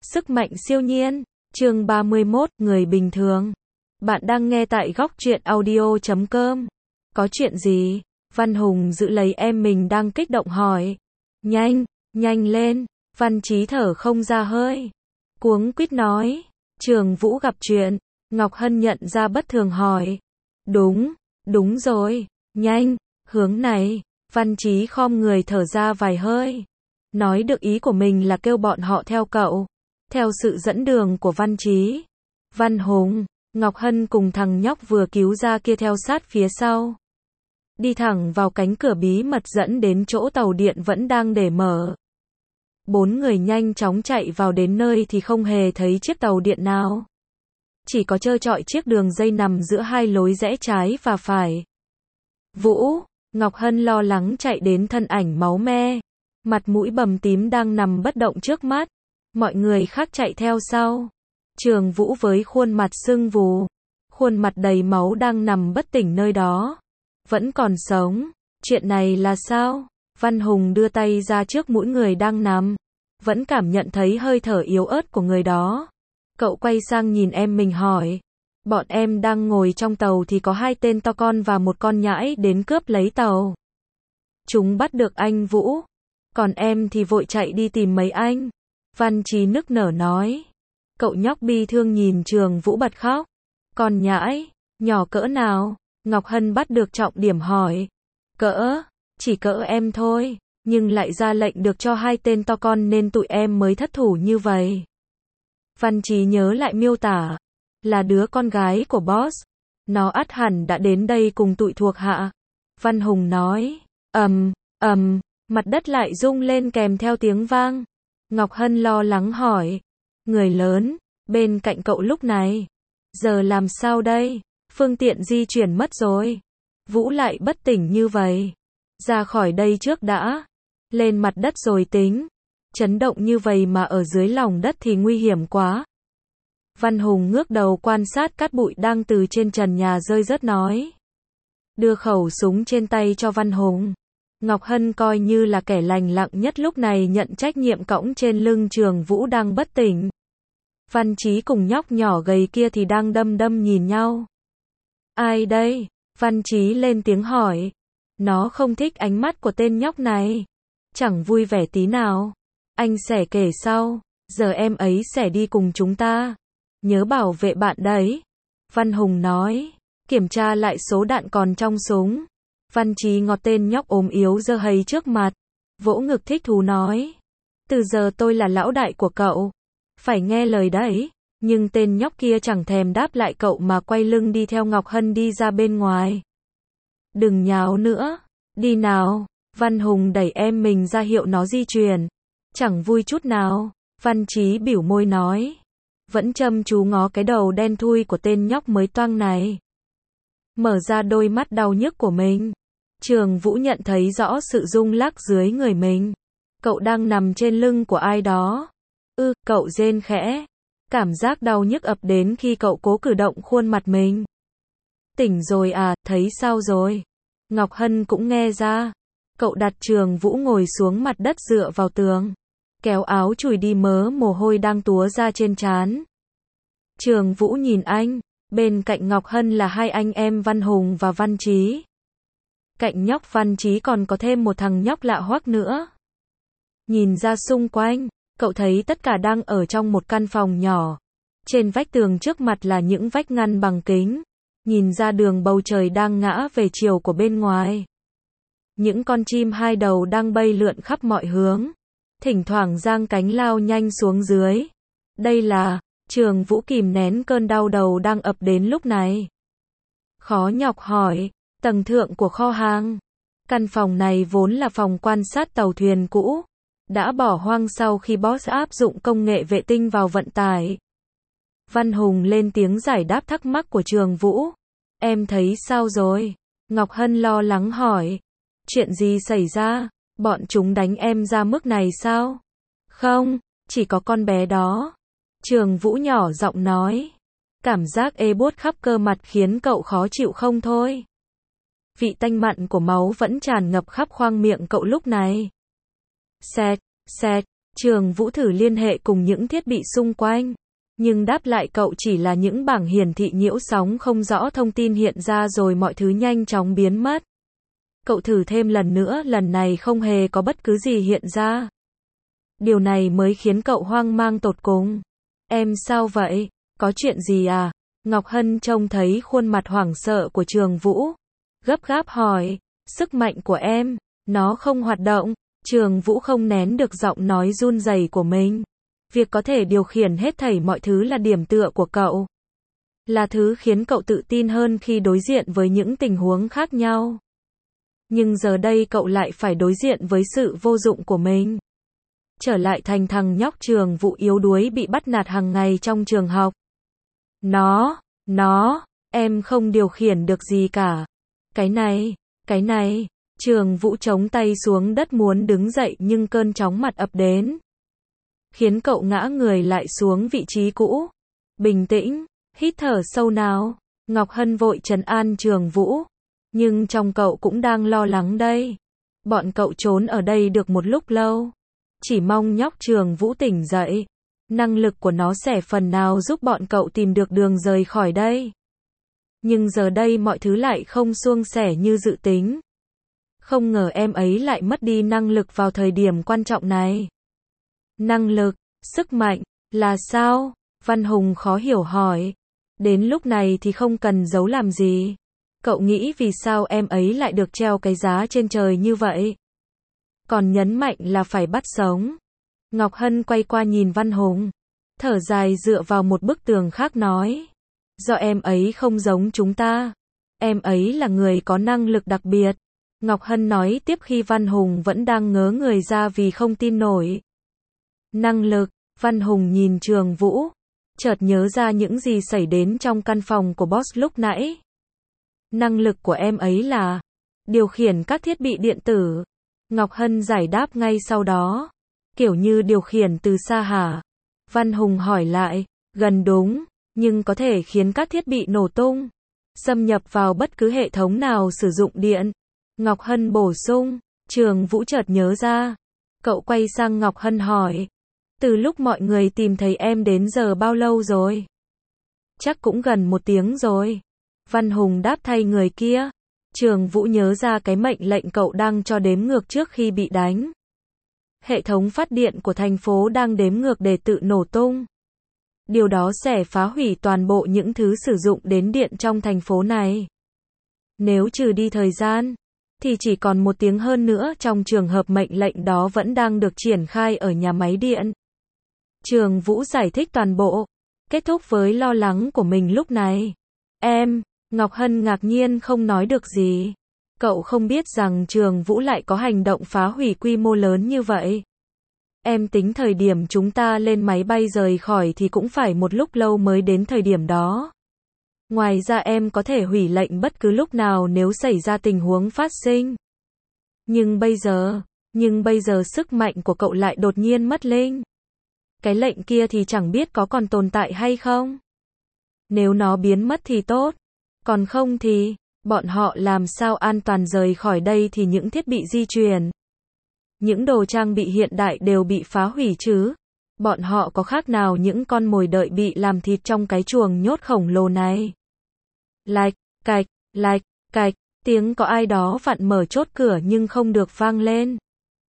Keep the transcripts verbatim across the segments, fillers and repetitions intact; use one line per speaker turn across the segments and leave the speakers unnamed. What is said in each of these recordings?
Sức mạnh siêu nhiên, chương ba mươi mốt, người bình thường. Bạn đang nghe tại góc truyện audio chấm com. Có chuyện gì? Văn Hùng giữ lấy em mình đang kích động hỏi. Nhanh, nhanh lên, Văn Chí thở không ra hơi. Cuống quýt nói. Trường Vũ gặp chuyện. Ngọc Hân nhận ra bất thường hỏi. Đúng, đúng rồi, nhanh, hướng này. Văn Chí khom người thở ra vài hơi. Nói được ý của mình là kêu bọn họ theo cậu. Theo sự dẫn đường của Văn Chí, Văn Hùng, Ngọc Hân cùng thằng nhóc vừa cứu ra kia theo sát phía sau. Đi thẳng vào cánh cửa bí mật dẫn đến chỗ tàu điện vẫn đang để mở. Bốn người nhanh chóng chạy vào đến nơi thì không hề thấy chiếc tàu điện nào. Chỉ có trơ trọi chiếc đường dây nằm giữa hai lối rẽ trái và phải. Vũ, Ngọc Hân lo lắng chạy đến thân ảnh máu me. Mặt mũi bầm tím đang nằm bất động trước mắt. Mọi người khác chạy theo sau. Trường Vũ với khuôn mặt sưng vù. Khuôn mặt đầy máu đang nằm bất tỉnh nơi đó. Vẫn còn sống. Chuyện này là sao? Văn Hùng đưa tay ra trước mũi người đang nằm. Vẫn cảm nhận thấy hơi thở yếu ớt của người đó. Cậu quay sang nhìn em mình hỏi. Bọn em đang ngồi trong tàu thì có hai tên to con và một con nhãi đến cướp lấy tàu. Chúng bắt được anh Vũ. Còn em thì vội chạy đi tìm mấy anh. Văn Chí nức nở nói. Cậu nhóc bi thương nhìn Trường Vũ bật khóc. Còn nhãi, nhỏ cỡ nào? Ngọc Hân bắt được trọng điểm hỏi. Cỡ, chỉ cỡ em thôi, nhưng lại ra lệnh được cho hai tên to con nên tụi em mới thất thủ như vậy. Văn Chí nhớ lại miêu tả. Là đứa con gái của boss. Nó ắt hẳn đã đến đây cùng tụi thuộc hạ. Văn Hùng nói. Ầm, ầm, mặt đất lại rung lên kèm theo tiếng vang. Ngọc Hân lo lắng hỏi. Người lớn, bên cạnh cậu lúc này. Giờ làm sao đây? Phương tiện di chuyển mất rồi. Vũ lại bất tỉnh như vậy. Ra khỏi đây trước đã. Lên mặt đất rồi tính. Chấn động như vậy mà ở dưới lòng đất thì nguy hiểm quá. Văn Hùng ngước đầu quan sát cát bụi đang từ trên trần nhà rơi rớt nói. Đưa khẩu súng trên tay cho Văn Hùng. Ngọc Hân coi như là kẻ lành lặng nhất lúc này nhận trách nhiệm cõng trên lưng Trường Vũ đang bất tỉnh. Văn Chí cùng nhóc nhỏ gầy kia thì đang đăm đăm nhìn nhau. Ai đây? Văn Chí lên tiếng hỏi. Nó không thích ánh mắt của tên nhóc này. Chẳng vui vẻ tí nào. Anh sẽ kể sau. Giờ em ấy sẽ đi cùng chúng ta. Nhớ bảo vệ bạn đấy. Văn Hùng nói. Kiểm tra lại số đạn còn trong súng. Văn Chí ngọt tên nhóc ốm yếu dơ hầy trước mặt. Vỗ ngực thích thú nói. Từ giờ tôi là lão đại của cậu. Phải nghe lời đấy. Nhưng tên nhóc kia chẳng thèm đáp lại cậu mà quay lưng đi theo Ngọc Hân đi ra bên ngoài. Đừng nháo nữa. Đi nào. Văn Hùng đẩy em mình ra hiệu nó di chuyển. Chẳng vui chút nào. Văn Chí bỉu môi nói. Vẫn chăm chú ngó cái đầu đen thui của tên nhóc mới toang này. Mở ra đôi mắt đau nhức của mình. Trường Vũ nhận thấy rõ sự rung lắc dưới người mình. Cậu đang nằm trên lưng của ai đó. Ư, cậu rên khẽ. Cảm giác đau nhức ập đến khi cậu cố cử động khuôn mặt mình. Tỉnh rồi à, thấy sao rồi? Ngọc Hân cũng nghe ra. Cậu đặt Trường Vũ ngồi xuống mặt đất dựa vào tường. Kéo áo chùi đi mớ mồ hôi đang túa ra trên trán. Trường Vũ nhìn anh. Bên cạnh Ngọc Hân là hai anh em Văn Hùng và Văn Chí. Cạnh nhóc Văn Chí còn có thêm một thằng nhóc lạ hoắc nữa. Nhìn ra xung quanh, cậu thấy tất cả đang ở trong một căn phòng nhỏ. Trên vách tường trước mặt là những vách ngăn bằng kính. Nhìn ra đường bầu trời đang ngã về chiều của bên ngoài. Những con chim hai đầu đang bay lượn khắp mọi hướng. Thỉnh thoảng giang cánh lao nhanh xuống dưới. Đây là... Trường Vũ kìm nén cơn đau đầu đang ập đến lúc này. Khó nhọc hỏi. Tầng thượng của kho hàng. Căn phòng này vốn là phòng quan sát tàu thuyền cũ. Đã bỏ hoang sau khi boss áp dụng công nghệ vệ tinh vào vận tải. Văn Hùng lên tiếng giải đáp thắc mắc của Trường Vũ. Em thấy sao rồi? Ngọc Hân lo lắng hỏi. Chuyện gì xảy ra? Bọn chúng đánh em ra mức này sao? Không, chỉ có con bé đó. Trường Vũ nhỏ giọng nói. Cảm giác ê buốt khắp cơ mặt khiến cậu khó chịu không thôi. Vị tanh mặn của máu vẫn tràn ngập khắp khoang miệng cậu lúc này. Xẹt, xẹt, Trường Vũ thử liên hệ cùng những thiết bị xung quanh, nhưng đáp lại cậu chỉ là những bảng hiển thị nhiễu sóng không rõ thông tin hiện ra rồi mọi thứ nhanh chóng biến mất. Cậu thử thêm lần nữa, lần này không hề có bất cứ gì hiện ra. Điều này mới khiến cậu hoang mang tột cùng. Em sao vậy? Có chuyện gì à? Ngọc Hân trông thấy khuôn mặt hoảng sợ của Trường Vũ, gấp gáp hỏi, sức mạnh của em, nó không hoạt động. Trường Vũ không nén được giọng nói run rẩy của mình. Việc có thể điều khiển hết thảy mọi thứ là điểm tựa của cậu. Là thứ khiến cậu tự tin hơn khi đối diện với những tình huống khác nhau. Nhưng giờ đây cậu lại phải đối diện với sự vô dụng của mình. Trở lại thành thằng nhóc Trường Vũ yếu đuối bị bắt nạt hàng ngày trong trường học. Nó, nó, em không điều khiển được gì cả. Cái này, cái này, Trường Vũ chống tay xuống đất muốn đứng dậy nhưng cơn chóng mặt ập đến, khiến cậu ngã người lại xuống vị trí cũ. Bình tĩnh, hít thở sâu nào. Ngọc Hân vội trấn an Trường Vũ. Nhưng trong cậu cũng đang lo lắng đây. Bọn cậu trốn ở đây được một lúc lâu. Chỉ mong nhóc Trường Vũ tỉnh dậy. Năng lực của nó sẽ phần nào giúp bọn cậu tìm được đường rời khỏi đây. Nhưng giờ đây mọi thứ lại không suôn sẻ như dự tính. Không ngờ em ấy lại mất đi năng lực vào thời điểm quan trọng này. Năng lực, sức mạnh, là sao? Văn Hùng khó hiểu hỏi. Đến lúc này thì không cần giấu làm gì. Cậu nghĩ vì sao em ấy lại được treo cái giá trên trời như vậy? Còn nhấn mạnh là phải bắt sống. Ngọc Hân quay qua nhìn Văn Hùng, thở dài dựa vào một bức tường khác nói. Do em ấy không giống chúng ta. Em ấy là người có năng lực đặc biệt. Ngọc Hân nói tiếp khi Văn Hùng vẫn đang ngớ người ra vì không tin nổi. Năng lực, Văn Hùng nhìn Trường Vũ, chợt nhớ ra những gì xảy đến trong căn phòng của boss lúc nãy. Năng lực của em ấy là điều khiển các thiết bị điện tử. Ngọc Hân giải đáp ngay sau đó. Kiểu như điều khiển từ xa hả? Văn Hùng hỏi lại. Gần đúng, nhưng có thể khiến các thiết bị nổ tung, xâm nhập vào bất cứ hệ thống nào sử dụng điện. Ngọc Hân bổ sung. Trường Vũ chợt nhớ ra. Cậu quay sang Ngọc Hân hỏi. Từ lúc mọi người tìm thấy em đến giờ bao lâu rồi? Chắc cũng gần một tiếng rồi. Văn Hùng đáp thay người kia. Trường Vũ nhớ ra cái mệnh lệnh cậu đang cho đếm ngược trước khi bị đánh. Hệ thống phát điện của thành phố đang đếm ngược để tự nổ tung. Điều đó sẽ phá hủy toàn bộ những thứ sử dụng đến điện trong thành phố này. Nếu trừ đi thời gian, thì chỉ còn một tiếng hơn nữa trong trường hợp mệnh lệnh đó vẫn đang được triển khai ở nhà máy điện. Trường Vũ giải thích toàn bộ, kết thúc với lo lắng của mình lúc này. Em, Ngọc Hân ngạc nhiên không nói được gì. Cậu không biết rằng Trường Vũ lại có hành động phá hủy quy mô lớn như vậy. Em tính thời điểm chúng ta lên máy bay rời khỏi thì cũng phải một lúc lâu mới đến thời điểm đó. Ngoài ra em có thể hủy lệnh bất cứ lúc nào nếu xảy ra tình huống phát sinh. Nhưng bây giờ, nhưng bây giờ sức mạnh của cậu lại đột nhiên mất linh. Cái lệnh kia thì chẳng biết có còn tồn tại hay không. Nếu nó biến mất thì tốt. Còn không thì, bọn họ làm sao an toàn rời khỏi đây thì những thiết bị di chuyển, những đồ trang bị hiện đại đều bị phá hủy chứ. Bọn họ có khác nào những con mồi đợi bị làm thịt trong cái chuồng nhốt khổng lồ này. Lạch, cạch, lạch, cạch, tiếng có ai đó vặn mở chốt cửa nhưng không được vang lên.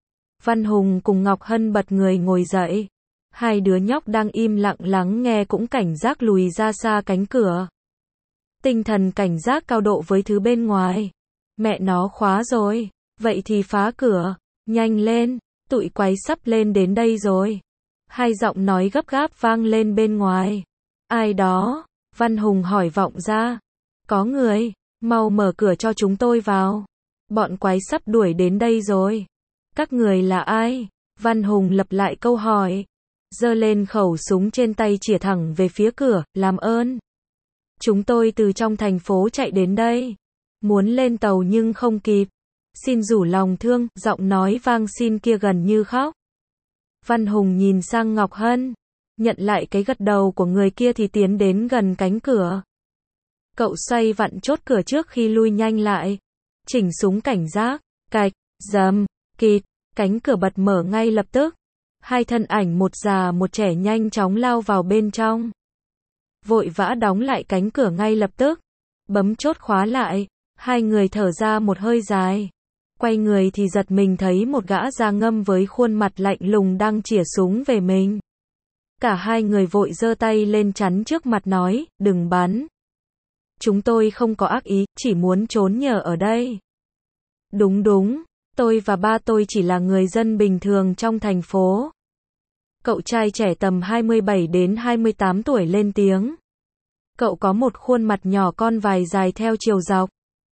Văn Hùng cùng Ngọc Hân bật người ngồi dậy. Hai đứa nhóc đang im lặng lắng nghe cũng cảnh giác lùi ra xa cánh cửa. Tinh thần cảnh giác cao độ với thứ bên ngoài. Mẹ nó khóa rồi. Vậy thì phá cửa. Nhanh lên. Tụi quái sắp lên đến đây rồi. Hai giọng nói gấp gáp vang lên bên ngoài. Ai đó? Văn Hùng hỏi vọng ra. Có người. Mau mở cửa cho chúng tôi vào. Bọn quái sắp đuổi đến đây rồi. Các người là ai? Văn Hùng lặp lại câu hỏi. Giơ lên khẩu súng trên tay chĩa thẳng về phía cửa. Làm ơn. Chúng tôi từ trong thành phố chạy đến đây. Muốn lên tàu nhưng không kịp. Xin rủ lòng thương. Giọng nói vang xin kia gần như khóc. Văn Hùng nhìn sang Ngọc Hân. Nhận lại cái gật đầu của người kia thì tiến đến gần cánh cửa. Cậu xoay vặn chốt cửa trước khi lui nhanh lại. Chỉnh súng cảnh giác. Cạch, dầm, kịt. Cánh cửa bật mở ngay lập tức. Hai thân ảnh một già một trẻ nhanh chóng lao vào bên trong. Vội vã đóng lại cánh cửa ngay lập tức. Bấm chốt khóa lại. Hai người thở ra một hơi dài. Quay người thì giật mình thấy một gã da ngâm với khuôn mặt lạnh lùng đang chĩa súng về mình. Cả hai người vội giơ tay lên chắn trước mặt nói, đừng bắn. Chúng tôi không có ác ý, chỉ muốn trốn nhờ ở đây. Đúng đúng, tôi và ba tôi chỉ là người dân bình thường trong thành phố. Cậu trai trẻ tầm hai mươi bảy đến hai mươi tám tuổi lên tiếng. Cậu có một khuôn mặt nhỏ con vài dài theo chiều dọc.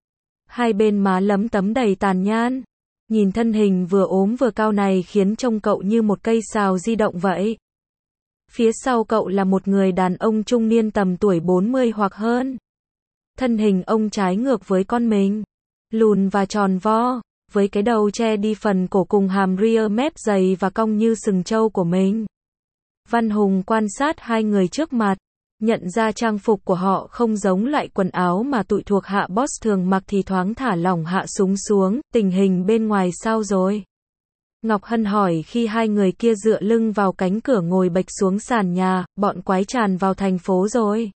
Hai bên má lấm tấm đầy tàn nhang. Nhìn thân hình vừa ốm vừa cao này khiến trông cậu như một cây sào di động vậy. Phía sau cậu là một người đàn ông trung niên tầm tuổi bốn mươi hoặc hơn. Thân hình ông trái ngược với con mình. Lùn và tròn vo, với cái đầu che đi phần cổ cùng hàm rear mép dày và cong như sừng trâu của mình. Văn Hùng quan sát hai người trước mặt. Nhận ra trang phục của họ không giống loại quần áo mà tụi thuộc hạ boss thường mặc thì thoáng thả lỏng hạ súng xuống, tình hình bên ngoài sao rồi? Ngọc Hân hỏi khi hai người kia dựa lưng vào cánh cửa ngồi bệch xuống sàn nhà, bọn quái tràn vào thành phố rồi.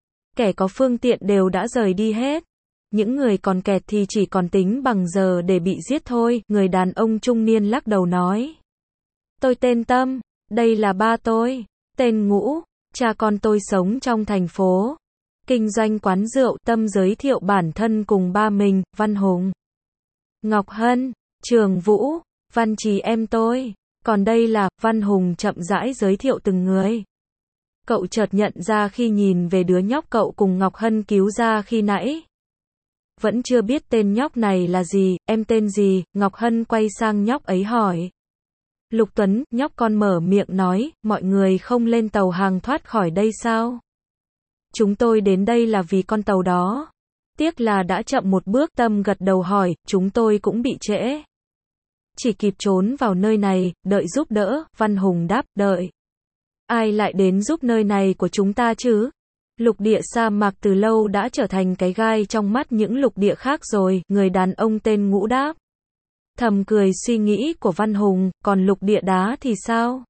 Kẻ có phương tiện đều đã rời đi hết. Những người còn kẹt thì chỉ còn tính bằng giờ để bị giết thôi, người đàn ông trung niên lắc đầu nói. Tôi tên Tâm, đây là ba tôi, tên Ngũ. Cha con tôi sống trong thành phố, kinh doanh quán rượu. Tâm giới thiệu bản thân cùng ba mình, Văn Hùng, Ngọc Hân, Trường Vũ, Văn Trì em tôi. Còn đây là, Văn Hùng chậm rãi giới thiệu từng người. Cậu chợt nhận ra khi nhìn về đứa nhóc cậu cùng Ngọc Hân cứu ra khi nãy. Vẫn chưa biết tên nhóc này là gì, em tên gì? Ngọc Hân quay sang nhóc ấy hỏi. Lục Tuấn, nhóc con mở miệng nói, mọi người không lên tàu hàng thoát khỏi đây sao? Chúng tôi đến đây là vì con tàu đó. Tiếc là đã chậm một bước. Tâm gật đầu hỏi, chúng tôi cũng bị trễ. Chỉ kịp trốn vào nơi này, đợi giúp đỡ. Văn Hùng đáp, đợi. Ai lại đến giúp nơi này của chúng ta chứ? Lục địa sa mạc từ lâu đã trở thành cái gai trong mắt những lục địa khác rồi, người đàn ông tên Ngũ đáp. Thầm cười suy nghĩ của Văn Hùng, còn lục địa đá thì sao?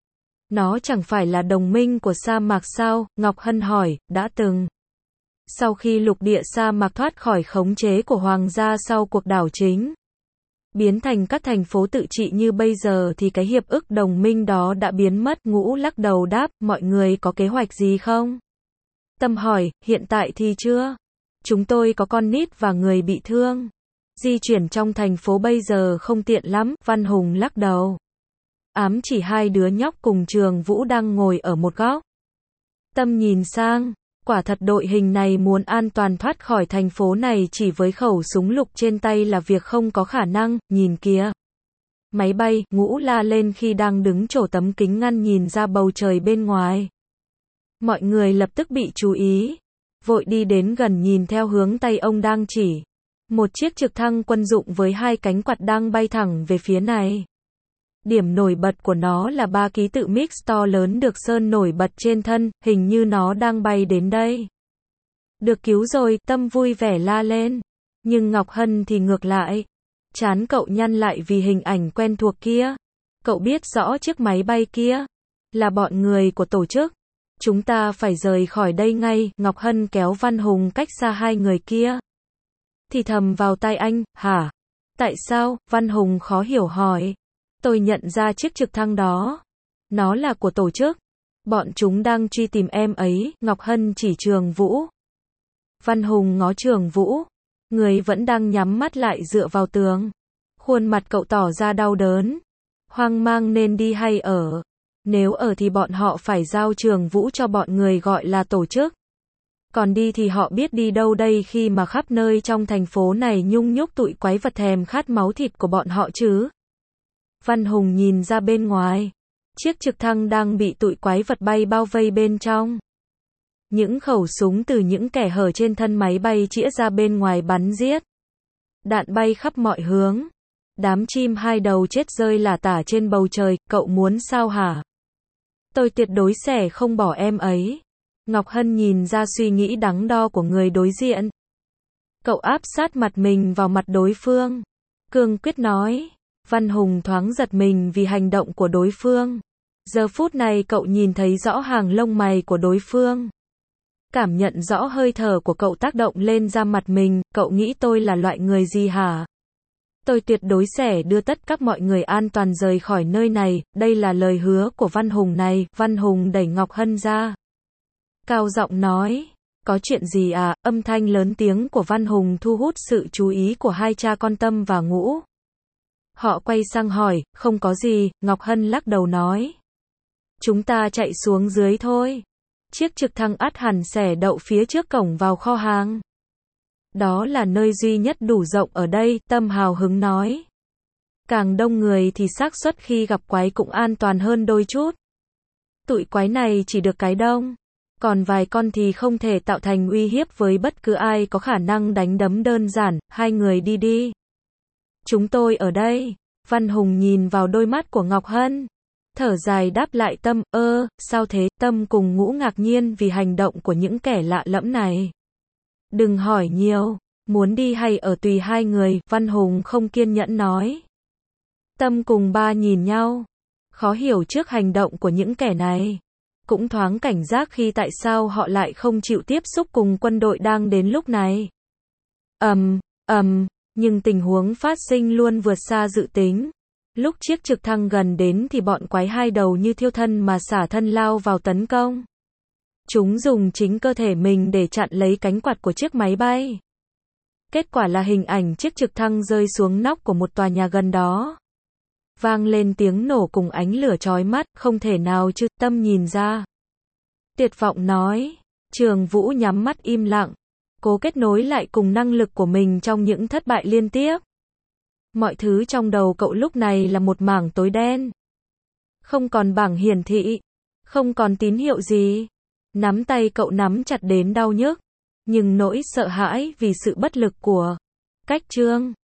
Nó chẳng phải là đồng minh của sa mạc sao? Ngọc Hân hỏi, đã từng. Sau khi lục địa sa mạc thoát khỏi khống chế của hoàng gia sau cuộc đảo chính, biến thành các thành phố tự trị như bây giờ thì cái hiệp ước đồng minh đó đã biến mất. Ngũ lắc đầu đáp, mọi người có kế hoạch gì không? Tâm hỏi, hiện tại thì chưa. Chúng tôi có con nít và người bị thương. Di chuyển trong thành phố bây giờ không tiện lắm. Văn Hùng lắc đầu. Ám chỉ hai đứa nhóc cùng Trường Vũ đang ngồi ở một góc. Tâm nhìn sang. Quả thật đội hình này muốn an toàn thoát khỏi thành phố này chỉ với khẩu súng lục trên tay là việc không có khả năng. Nhìn kìa. Máy bay, Ngũ la lên khi đang đứng chỗ tấm kính ngăn nhìn ra bầu trời bên ngoài. Mọi người lập tức bị chú ý. Vội đi đến gần nhìn theo hướng tay ông đang chỉ. Một chiếc trực thăng quân dụng với hai cánh quạt đang bay thẳng về phía này. Điểm nổi bật của nó là ba ký tự mix to lớn được sơn nổi bật trên thân, hình như nó đang bay đến đây. Được cứu rồi, Tâm vui vẻ la lên. Nhưng Ngọc Hân thì ngược lại. Trán cậu nhăn lại vì hình ảnh quen thuộc kia. Cậu biết rõ chiếc máy bay kia là bọn người của tổ chức. Chúng ta phải rời khỏi đây ngay. Ngọc Hân kéo Văn Hùng cách xa hai người kia. Thì thầm vào tai anh, hả? Tại sao? Văn Hùng khó hiểu hỏi. Tôi nhận ra chiếc trực thăng đó. Nó là của tổ chức. Bọn chúng đang truy tìm em ấy. Ngọc Hân chỉ Trường Vũ. Văn Hùng ngó Trường Vũ. Người vẫn đang nhắm mắt lại dựa vào tường. Khuôn mặt cậu tỏ ra đau đớn. Hoang mang nên đi hay ở? Nếu ở thì bọn họ phải giao Trường Vũ cho bọn người gọi là tổ chức. Còn đi thì họ biết đi đâu đây khi mà khắp nơi trong thành phố này nhung nhúc tụi quái vật thèm khát máu thịt của bọn họ chứ. Văn Hùng nhìn ra bên ngoài. Chiếc trực thăng đang bị tụi quái vật bay bao vây bên trong. Những khẩu súng từ những kẻ hở trên thân máy bay chĩa ra bên ngoài bắn giết. Đạn bay khắp mọi hướng. Đám chim hai đầu chết rơi lả tả trên bầu trời, cậu muốn sao hả? Tôi tuyệt đối sẽ không bỏ em ấy. Ngọc Hân nhìn ra suy nghĩ đắn đo của người đối diện. Cậu áp sát mặt mình vào mặt đối phương. Cương quyết nói. Văn Hùng thoáng giật mình vì hành động của đối phương. Giờ phút này cậu nhìn thấy rõ hàng lông mày của đối phương. Cảm nhận rõ hơi thở của cậu tác động lên da mặt mình, cậu nghĩ tôi là loại người gì hả? Tôi tuyệt đối sẽ đưa tất cả mọi người an toàn rời khỏi nơi này, đây là lời hứa của Văn Hùng này. Văn Hùng đẩy Ngọc Hân ra. Cao giọng nói, có chuyện gì à? Âm thanh lớn tiếng của Văn Hùng thu hút sự chú ý của hai cha con Tâm và Ngũ. Họ quay sang hỏi, không có gì, Ngọc Hân lắc đầu nói. Chúng ta chạy xuống dưới thôi. Chiếc trực thăng ắt hẳn sẽ đậu phía trước cổng vào kho hàng. Đó là nơi duy nhất đủ rộng ở đây, Tâm hào hứng nói. Càng đông người thì xác suất khi gặp quái cũng an toàn hơn đôi chút. Tụi quái này chỉ được cái đông. Còn vài con thì không thể tạo thành uy hiếp với bất cứ ai có khả năng đánh đấm đơn giản, hai người đi đi. Chúng tôi ở đây. Văn Hùng nhìn vào đôi mắt của Ngọc Hân. Thở dài đáp lại Tâm, ơ, sao thế? Tâm cùng Ngũ ngạc nhiên vì hành động của những kẻ lạ lẫm này. Đừng hỏi nhiều, muốn đi hay ở tùy hai người, Văn Hùng không kiên nhẫn nói. Tâm cùng ba nhìn nhau, khó hiểu trước hành động của những kẻ này. Cũng thoáng cảnh giác khi tại sao họ lại không chịu tiếp xúc cùng quân đội đang đến lúc này. Ầm, ầm, nhưng tình huống phát sinh luôn vượt xa dự tính. Lúc chiếc trực thăng gần đến thì bọn quái hai đầu như thiêu thân mà xả thân lao vào tấn công. Chúng dùng chính cơ thể mình để chặn lấy cánh quạt của chiếc máy bay. Kết quả là hình ảnh chiếc trực thăng rơi xuống nóc của một tòa nhà gần đó. Vang lên tiếng nổ cùng ánh lửa chói mắt, không thể nào chứ, Tâm nhìn ra. Tuyệt vọng nói, Trường Vũ nhắm mắt im lặng, cố kết nối lại cùng năng lực của mình trong những thất bại liên tiếp. Mọi thứ trong đầu cậu lúc này là một mảng tối đen. Không còn bảng hiển thị, không còn tín hiệu gì. Nắm tay cậu nắm chặt đến đau nhức, nhưng nỗi sợ hãi vì sự bất lực của cách chương